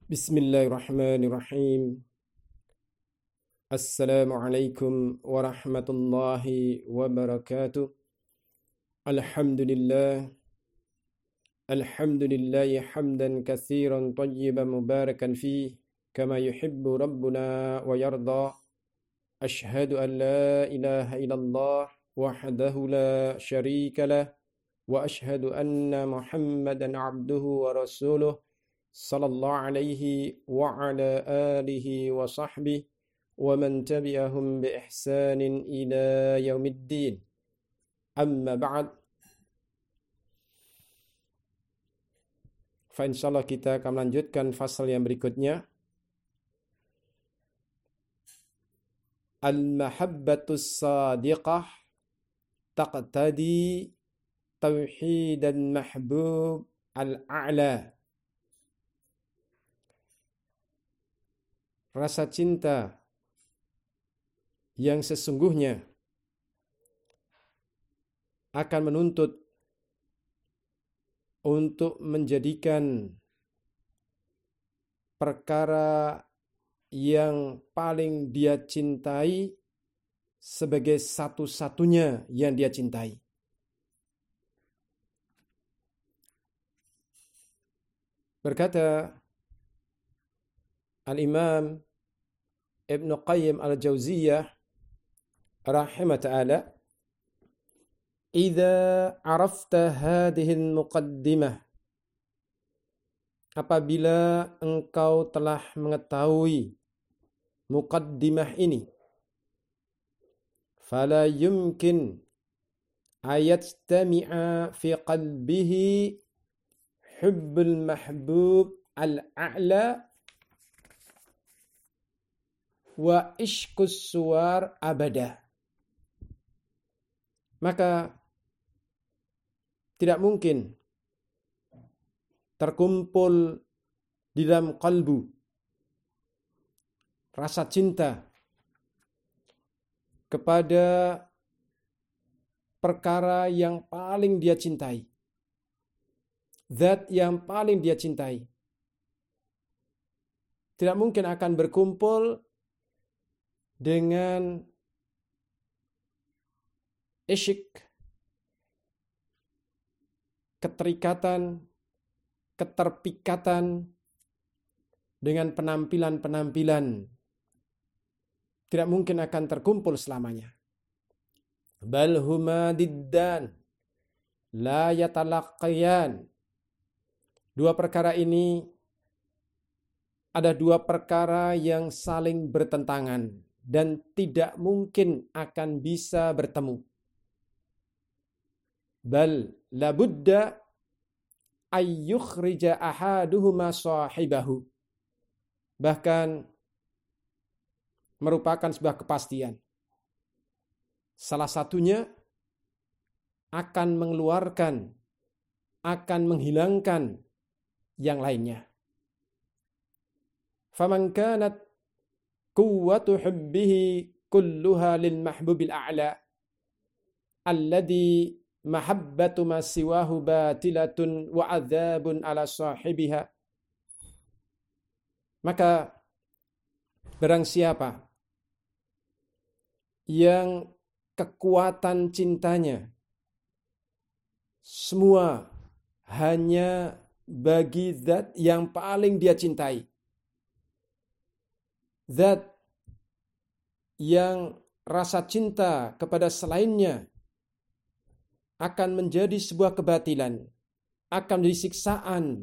Bismillahirrahmanirrahim. Assalamualaikum warahmatullahi wabarakatuh. Alhamdulillah. Alhamdulillahi hamdan katsiran tayyiban mubarakan fih kama yuhibbu rabbuna wa yarda. Ashhadu an la ilaha illallah wahdahu la syarika lah wa ashhadu anna Muhammadan abduhu wa rasuluh sallallahu alaihi wa ala alihi wa sahbihi wa man tabi'ahum bi ihsanin ila yaumiddin. Amma ba'd. Fa insyaallah kita akan melanjutkan fasal yang berikutnya. Al-mahabbatus sadiqah taqtadi tauhidan mahbub al-a'la. Rasa cinta yang sesungguhnya akan menuntut untuk menjadikan perkara yang paling dia cintai sebagai satu-satunya yang dia cintai. Berkata Al-Imam Ibn Qayyim Al-Jauziyah rahimah ta'ala, "Idza arafta hadhihi al-muqaddimah," apabila engkau telah mengetahui muqaddimah ini, "fala yumkin ayastami'a fi qalbihi hubbul mahbub al-a'la wa ishqus suwar abada." Maka tidak mungkin terkumpul di dalam kalbu rasa cinta kepada perkara yang paling dia cintai, zat yang paling dia cintai. Tidak mungkin akan berkumpul dengan isyik, keterikatan, keterpikatan dengan penampilan-penampilan. Tidak mungkin akan terkumpul selamanya. Bal huma diddan la yatalaqayan. Dua perkara ini ada dua perkara yang saling bertentangan dan tidak mungkin akan bisa bertemu. Bal labudda ayyukhrija ahaduhuma sahibahu. Bahkan merupakan sebuah kepastian. Salah satunya akan mengeluarkan, akan menghilangkan yang lainnya. Faman kanat quwwatu hubbihi kulluha lil mahbubil a'la alladhi mahabbatu ma siwahu batilatun wa adzabun ala sahibiha. Maka barang siapa yang kekuatan cintanya semua hanya bagi zat yang paling dia cintai, zat yang rasa cinta kepada selainnya akan menjadi sebuah kebatilan, akan menjadi siksaan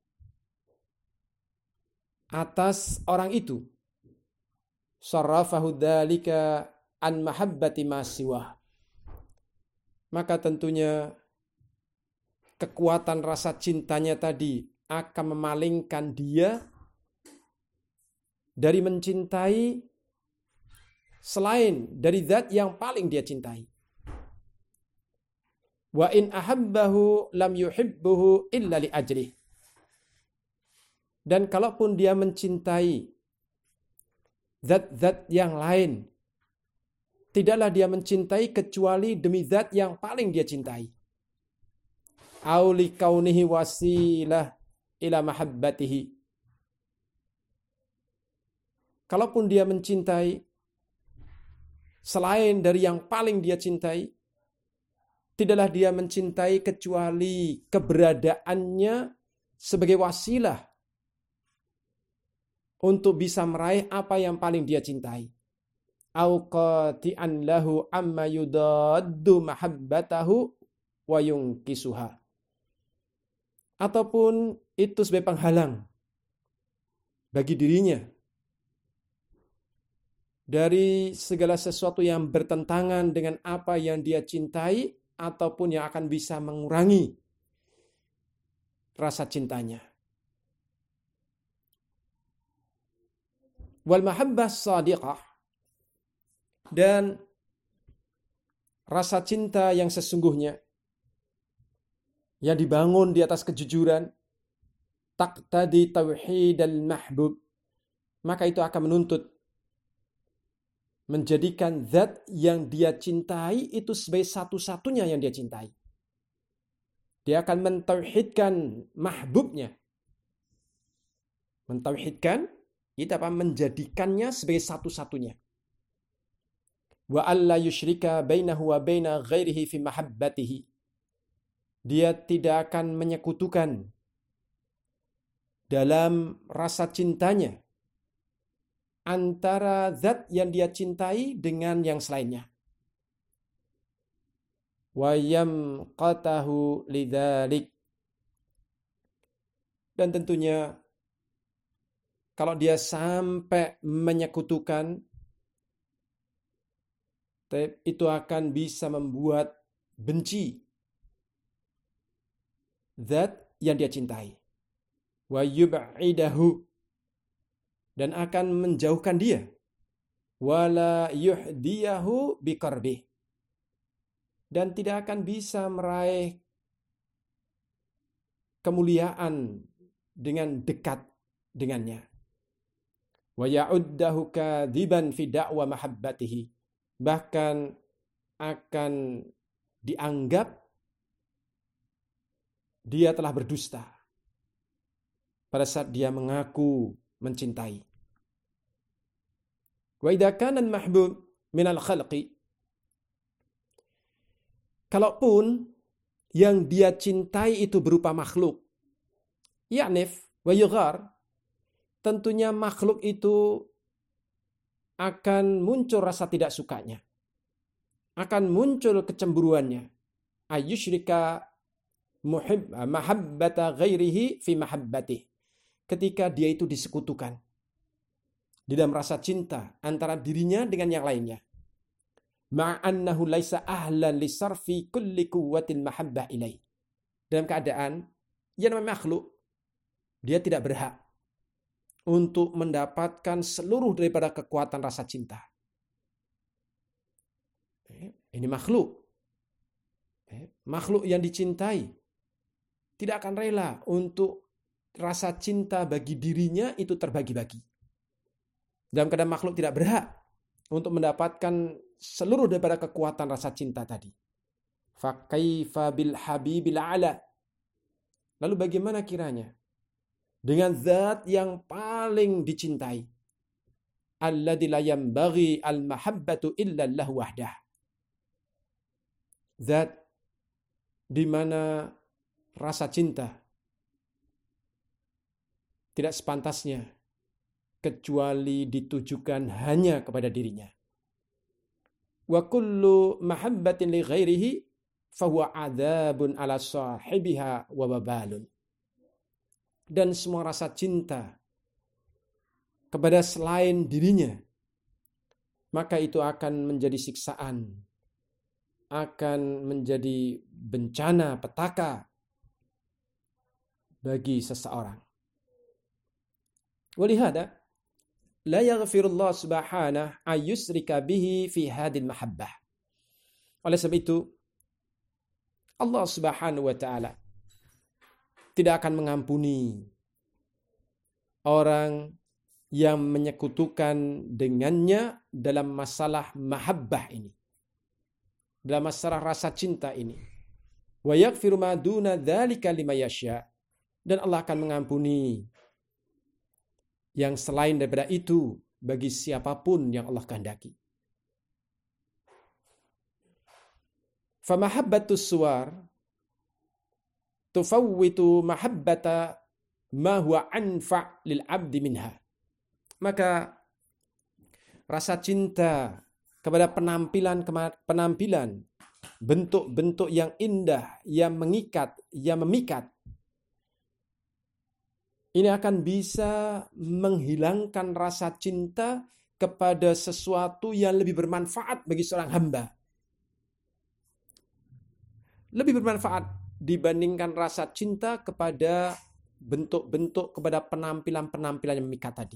atas orang itu. Sarrafahu dzalika an mahabbati ma siwah. Maka tentunya kekuatan rasa cintanya tadi akan memalingkan dia dari mencintai selain dari zat yang paling dia cintai. Wa in ahabbahu lam yuhibbuhu illa li ajrih. Dan kalaupun dia mencintai zat-zat yang lain, tidaklah dia mencintai kecuali demi zat yang paling dia cintai. Au li kaunihi wasilah ila mahabbatihi. kalaupun dia mencintai selain dari yang paling dia cintai, tidaklah dia mencintai kecuali keberadaannya sebagai wasilah untuk bisa meraih apa yang paling dia cintai. Au qati'an lahu amma yudaddu mahabbatahu wa yungkisuha. Ataupun itu sebagai penghalang bagi dirinya dari segala sesuatu yang bertentangan dengan apa yang dia cintai ataupun yang akan bisa mengurangi rasa cintanya. Wal mahabbah shadiqah, dan rasa cinta yang sesungguhnya yang dibangun di atas kejujuran, taqtadi tauhidal mahbub, maka itu akan menuntut menjadikan zat yang dia cintai itu sebagai satu-satunya yang dia cintai. Dia akan mentauhidkan mahbubnya. Mentauhidkan itu apa? Menjadikannya sebagai satu-satunya. Wa alla yusyrika bainahu wa baina ghairihi fi mahabbatihi. Dia tidak akan menyekutukan dalam rasa cintanya antara zat yang dia cintai dengan yang selainnya. Wa yamqatahu lidzalik. Dan tentunya kalau dia sampai menyekutukan, itu akan bisa membuat benci zat yang dia cintai. Wa yub'idahu, dan akan menjauhkan dia. Wala yuhdiyahu biqarbih, dan tidak akan bisa meraih kemuliaan dengan dekat dengannya. Wa ya'uddahu kadziban fi da'wa mahabbatihi, bahkan akan dianggap dia telah berdusta pada saat dia mengaku mencintai. Wa idza kana al-mahbub minal khalqi, kalaupun yang dia cintai itu berupa makhluk, ya'nif wa yughar, tentunya makhluk itu akan muncul rasa tidak sukanya, akan muncul kecemburuannya. Ayyusyrika mahabbata ghairihi fi mahabbatihi, ketika dia itu disekutukan di dalam rasa cinta antara dirinya dengan yang lainnya. Ma'annahu laisa ahlan lisarfi kulli quwwatil mahabbah ilaih. Dalam keadaan yang namanya makhluk, dia tidak berhak untuk mendapatkan seluruh daripada kekuatan rasa cinta. Ini makhluk. Makhluk yang dicintai tidak akan rela untuk rasa cinta bagi dirinya itu terbagi-bagi. Dalam keadaan makhluk tidak berhak untuk mendapatkan seluruh daripada kekuatan rasa cinta tadi. Fa kaifa bil habibil a'la. Lalu bagaimana kiranya dengan zat yang paling dicintai? Alladzi la yanbaghi al mahabbatu illa lahu wahdah. Zat di mana rasa cinta tidak sepantasnya kecuali ditujukan hanya kepada dirinya. Wa kullu mahabbatin li ghairihi fahuwa adzabun ala sahibiha wa wabalun. Dan semua rasa cinta kepada selain dirinya, maka itu akan menjadi siksaan, akan menjadi bencana, petaka bagi seseorang. Walihada la yaghfirullah subhanahu ayyusrika bihi fi hadil mahabbah. Oleh sebab itu, Allah Subhanahu wa taala tidak akan mengampuni orang yang menyekutukan dengannya dalam masalah mahabbah ini, dalam masalah rasa cinta ini. Wa yaghfiru ma duna dzalika liman yasha, dan Allah akan mengampuni yang selain daripada itu bagi siapapun yang Allah kehendaki. Famahabbatus suwar tufawwitu mahabbata ma huwa anfa' lil 'abdi minha. Maka rasa cinta kepada penampilan, bentuk-bentuk yang indah, yang mengikat, yang memikat, ini akan bisa menghilangkan rasa cinta kepada sesuatu yang lebih bermanfaat bagi seorang hamba. Lebih bermanfaat dibandingkan rasa cinta kepada bentuk-bentuk, kepada penampilan-penampilan yang memikat tadi.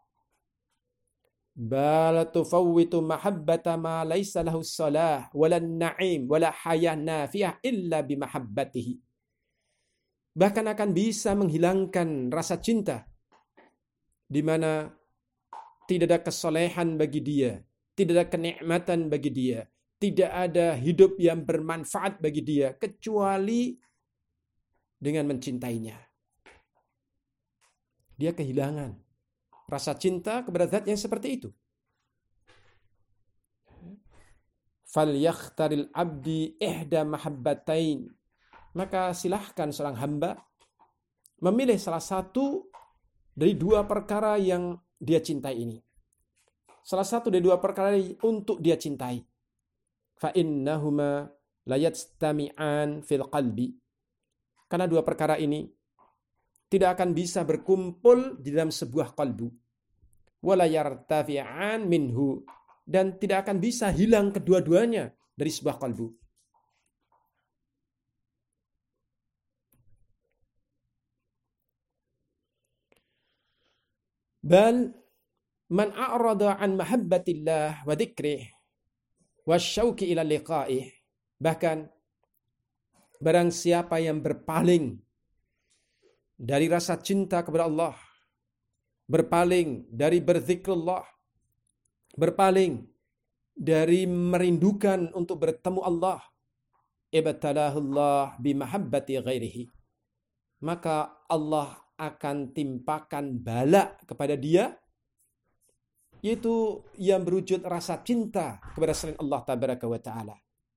Bal tufawwitu mahabbata ma laisa lahu salah wala na'im wala hayah nafi'ah illa bimahabbatihi. Bahkan akan bisa menghilangkan rasa cinta di mana tidak ada kesolehan bagi dia, tidak ada kenikmatan bagi dia, tidak ada hidup yang bermanfaat bagi dia kecuali dengan mencintainya. Dia kehilangan rasa cinta kepada zat yang seperti itu. Falyakhtaril abdi ihda mahabbatain. Maka silahkan seorang hamba memilih salah satu dari dua perkara yang dia cintai ini. Salah satu dari dua perkara untuk dia cintai. Fa innahuma la yastami'an fil qalbi. Karena dua perkara ini tidak akan bisa berkumpul di dalam sebuah kalbu. Wala yartafi'an minhu. Dan tidak akan bisa hilang kedua-duanya dari sebuah kalbu. Bal man a'rada an mahabbatillah wa dzikrih wa syauqi ila liqa'ih. Bahkan barang siapa yang berpaling dari rasa cinta kepada Allah, berpaling dari berzikrullah, berpaling dari merindukan untuk bertemu Allah, ibtalahullah bimahabbati ghairihi. Maka Allah akan timpakan bala kepada dia, yaitu yang berwujud rasa cinta kepada selain Allah tabaraka wa ta'ala.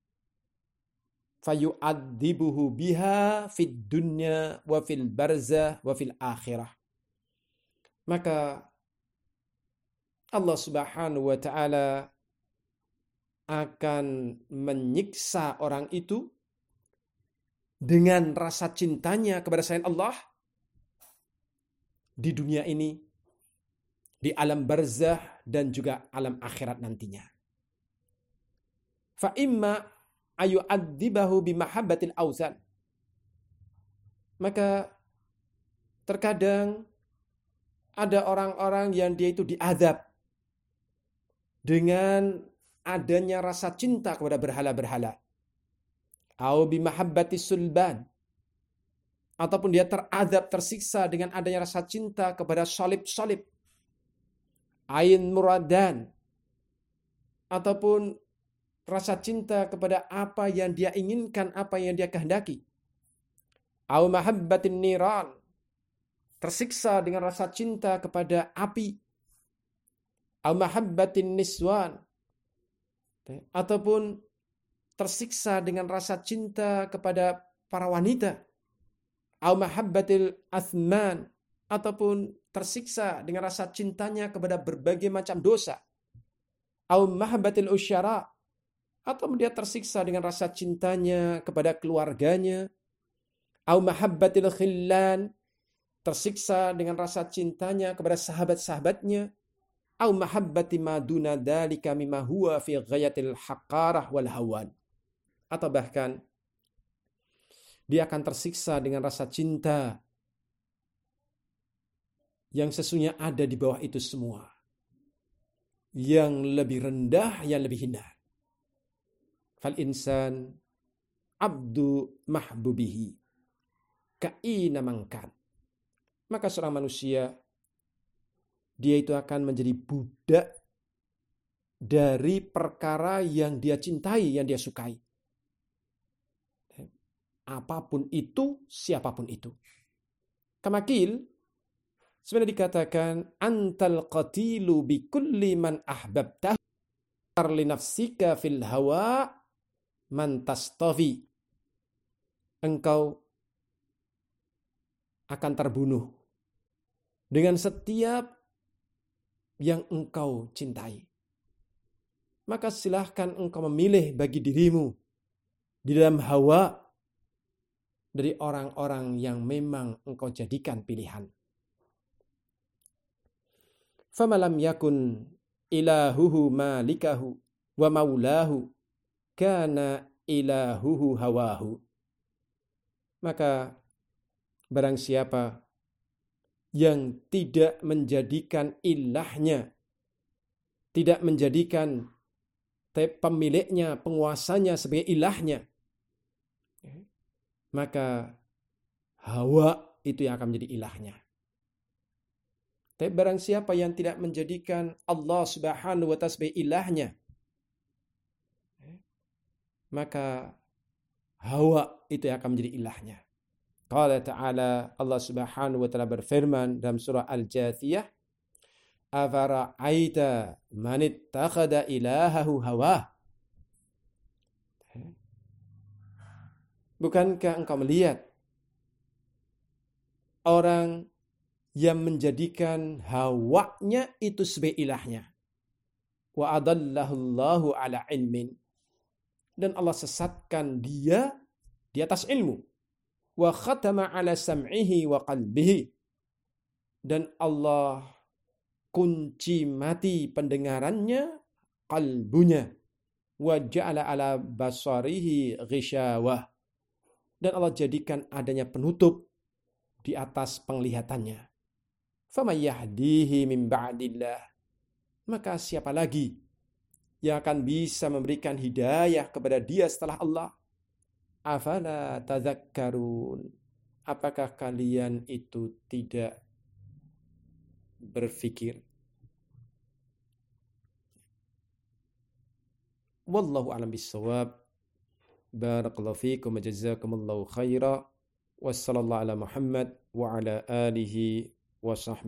Fayu'adzibuhu biha fid dunya wa fil barzah wa fil akhirah. Maka Allah subhanahu wa ta'ala akan menyiksa orang itu dengan rasa cintanya kepada selain Allah di dunia ini, di alam barzah dan juga alam akhirat nantinya. Fa imma ayu'adzibahu bimahabbatil awzan. Maka terkadang ada orang-orang yang dia itu diazab dengan adanya rasa cinta kepada berhala-berhala. Au bimahabbatis sulban. Ataupun dia terazab, tersiksa dengan adanya rasa cinta kepada salib-salib. Ain muradan. Ataupun rasa cinta kepada apa yang dia inginkan, apa yang dia kehendaki. Au mahabbatin niran. Tersiksa dengan rasa cinta kepada api. Au mahabbatin niswan. Ataupun tersiksa dengan rasa cinta kepada para wanita. Au mahabbatil athman, ataupun tersiksa dengan rasa cintanya kepada berbagai macam dosa. Au mahabbatil usyara, atau dia tersiksa dengan rasa cintanya kepada keluarganya. Au mahabbatil khillan, tersiksa dengan rasa cintanya kepada sahabat-sahabatnya. Au mahabbati maduna dzalika mimma huwa fi ghayatil haqqarah wal hawan. Atau bahkan dia akan tersiksa dengan rasa cinta yang sesungguhnya ada di bawah itu semua. Yang lebih rendah, yang lebih hina. Fal insan abdu mahbubihi ka'ina mangkan. Maka seorang manusia, dia itu akan menjadi budak dari perkara yang dia cintai, yang dia sukai. Apapun itu, siapapun itu. Kamakil, Sebenarnya dikatakan antal qatilu bi kulli man ahbabtahu li nafsika fil hawa man tastafi. Engkau akan terbunuh dengan setiap yang engkau cintai. Maka silahkan engkau memilih bagi dirimu di dalam hawa dari orang-orang yang memang engkau jadikan pilihan. Famalam yakun ilahuhu malikahu wa maulahu kana ilahuhu hawahu. Maka barang siapa yang tidak menjadikan ilahnya, tidak menjadikan pemiliknya, penguasanya sebagai ilahnya, maka hawa itu yang akan menjadi ilahnya. Tapi barang siapa yang tidak menjadikan Allah Subhanahu wa ta'ala sebagai ilahnya, maka hawa itu yang akan menjadi ilahnya. Qala ta'ala, Allah Subhanahu wa ta'ala berfirman dalam surah Al-Jathiyah, afara'aita man ittakhadha ilahahu hawa. Bukankah engkau melihat orang yang menjadikan hawanya itu sebagai ilahnya? Wa adallahu Allahu ala ilmin. Dan Allah sesatkan dia di atas ilmu. Wa khatama ala sam'ihi wa qalbihi. Dan Allah kunci mati pendengarannya, qalbunya. Wa ja'ala ala basarihi ghishawah. Dan Allah jadikan adanya penutup di atas penglihatannya. Faman yahdihi min ba'dillah. Maka siapa lagi yang akan bisa memberikan hidayah kepada dia setelah Allah? Afala tadzakkarun. Apakah kalian itu tidak berfikir? Wallahu a'lam bissawab. Barakallahu fiikum wa jazakumullahu khaira. Wassallallahu ala Muhammad wa ala alihi wa sahbihi